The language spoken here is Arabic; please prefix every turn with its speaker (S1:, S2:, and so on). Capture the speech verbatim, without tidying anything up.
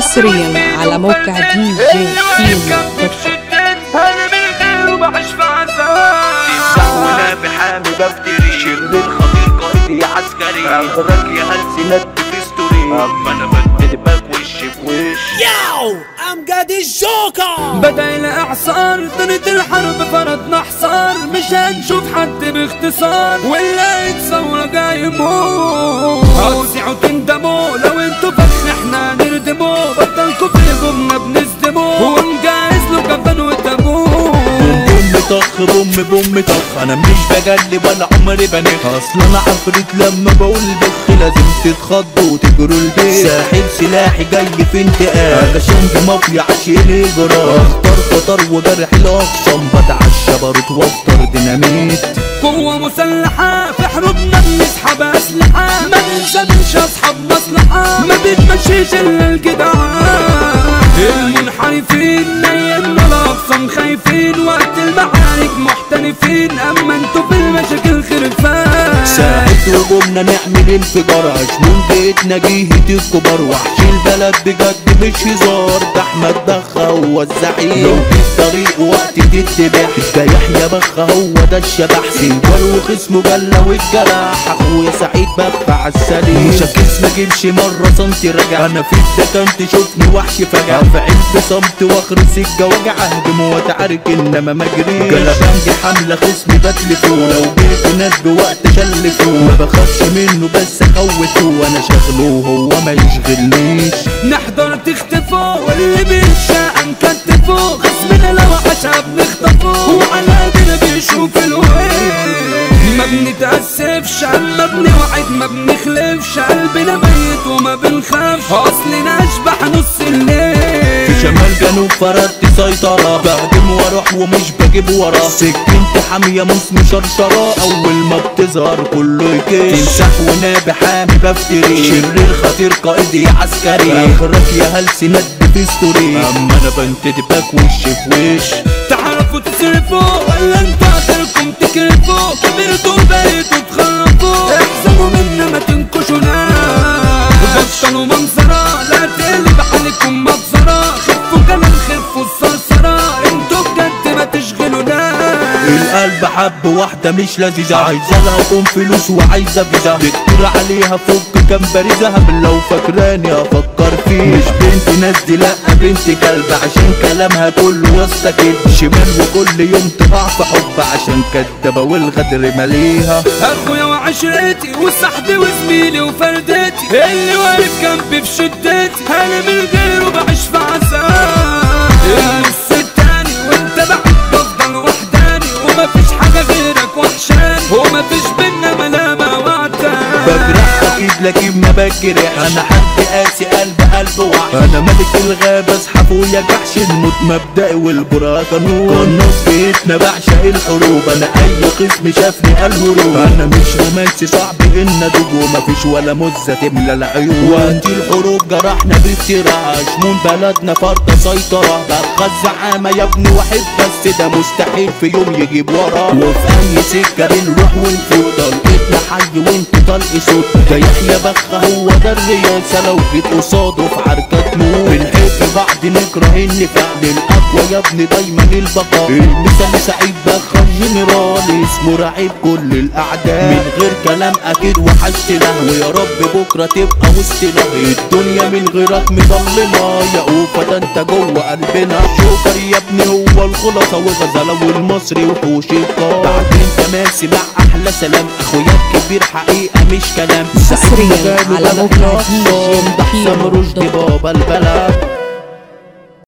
S1: حصريا على موقع دي جي كيمو دوت كوم.
S2: انا من غيره بعيش في عذاب
S3: وانا بحامي بفتري شر الخطير قائدي عسكري اخرك يا هلسنات في ستوري اما انا بكتبك وش في وش.
S4: ياو امجد الجوكر
S2: بدأ الاعصار طريق الحرب فرضنا حصار مش هنشوف حد باختصار ولا يتصور جاي يموت هوسعوا تندموا لو انتوا فاكرين احنا نردموا بطلكوا في هجومنا بنصدموا ونجهز له كفن وتابوت.
S3: بوم طخ بوم بوم طخ انا مش بجلب ولا عمري بنخ اصلا انا عفريت لما بقول بخ لازم تتخضوا وتجروا البيت ساحب سلاحي جاي في انتقام علشان بمافيا عشان اجرام اختار خطر وجرح الاخصام بتعشى بارود وافطر ديناميت
S2: قوة مسلحة في حروبنا بنسحب اسلحة ما بنسابش اصحاب مصلحة ما بتمشيش الا الجدعان المنحرفين نيمنا الاقسام خايفين وقت المعارك محترفين اما انتوا في المشاكل خرفان
S3: ساعد هجومنا نعمل انفجار عشمون بيتنا جيهة الكبار وحش البلد بجد مش هزار ده احمد بخة هو الزعيم لو في الطريق وقت تتباح ده يحيى بخة هو ده الشبح سنجار وخصمه جلة والجلاح اخويا سعيد بخة عالسليم مش هكس ما جيبش مرة سنتي رجع انا في الدكان تشوفني وحش فجع في علب صمت واخرس الجوجع اهدم واتعارك انما ما اجريش جلبان دي حملة خصمي بتلفوه لو جيت ناس بوقت شلفوه ما بخافش منه بس اخوته وانا شغله وهو ما يشغلنيش
S2: نحضر تختفوا واللي بيشاء نكتفوا خصمنا لو عشا بنخطفوا وعلى ايدينا بيشوف الوهيل ما بنتأسفش اما بنوعد ما بنخلفش قلبنا ميت وما بنخافش اصلنا اشبح نص الليل
S3: في شمال جنوب فردت سيطرة بهجم واروح ومش بجيب ورا سكينتي حامية موس مشرشرة اول ما بتظهر كله يكش تمسح ونابي حامي بفتري شرير خطير قائدي عسكري اخرك يا هلسنات في ستوري اما انا بنتدبك وش في وش.
S2: تعرفوا تصرفوا ولا انتوا اخركم تكرفوا كبرتوا بقيتوا تخرفوا احسبوا منا ما تنكشوناش بطلوا منظرة لا تقلب عليكم مبصرة خفوا كمان خفوا الصرصرة انتوا بجد ما تشغلوناش
S3: القلب حب واحدة مش لذيذة عايزة لها قوم فلوس وعايزة فيزا دكتور عليها فك كام بارزة لو فاكراني افكر فيه مش بنت ناس دي لا بنت كلب عشان كلامها كله واسطة كده شمال وكل يوم تقع في حب عشان كدابة والغدر ماليها
S2: اخويا وعشرتي وصاحبي وزميلي وفردتي اللي واقف جنبي في شدتي انا من غيره بعيش في عذاب النص التاني وانت بعد بفضل وحداني ومفيش حاجة غيرك وحشاني ومفيش بينا ملامة وعداني
S3: بجرح اكيد لكن ما بجرح انا حد قاسي قلب قلب وحش انا ملك الغابة اسحب ويا جحش الموت مبدئي والبراء قانون قناص بيتنا بعشق الحروب انا اي خصم شافني قال هروب انا مش رومانسي صعب ان ادوب ومفيش ولا مزة تملى العيون وقت الحروب جرحنا بافتراء شمون بلدنا فرطة سيطرة ببقى الزعامة يا ابني واحد بس ده مستحيل في يوم يجيب وراه وفي اي سكة بنروح ونفوت طلقتنا حي وانت طلق صوت ده يحيى بخة هو ده الرياسة لو جيت قصاده في عركة موت بنحب بعض نكره النفاق للأقوى يا ابني دايما البقاء المثال سعيد بخة الجنرال اسمه رعيب كل الأعداء من غير كلام أكيد وحشتنا ويا رب بكرة تبقى وسطنا الدنيا من غيرك مظلمة يا أوفا ده انت جوه قلبنا جوكر يا ابني هو الخلاصة وغزالة والمصري وحوش القار بعدين تماسي مع أحلى سلام أخويا الكبير حقيقة مش كلام
S1: حصريا على موقع دي جي كيمو دوت كوم.
S3: بابا البلد.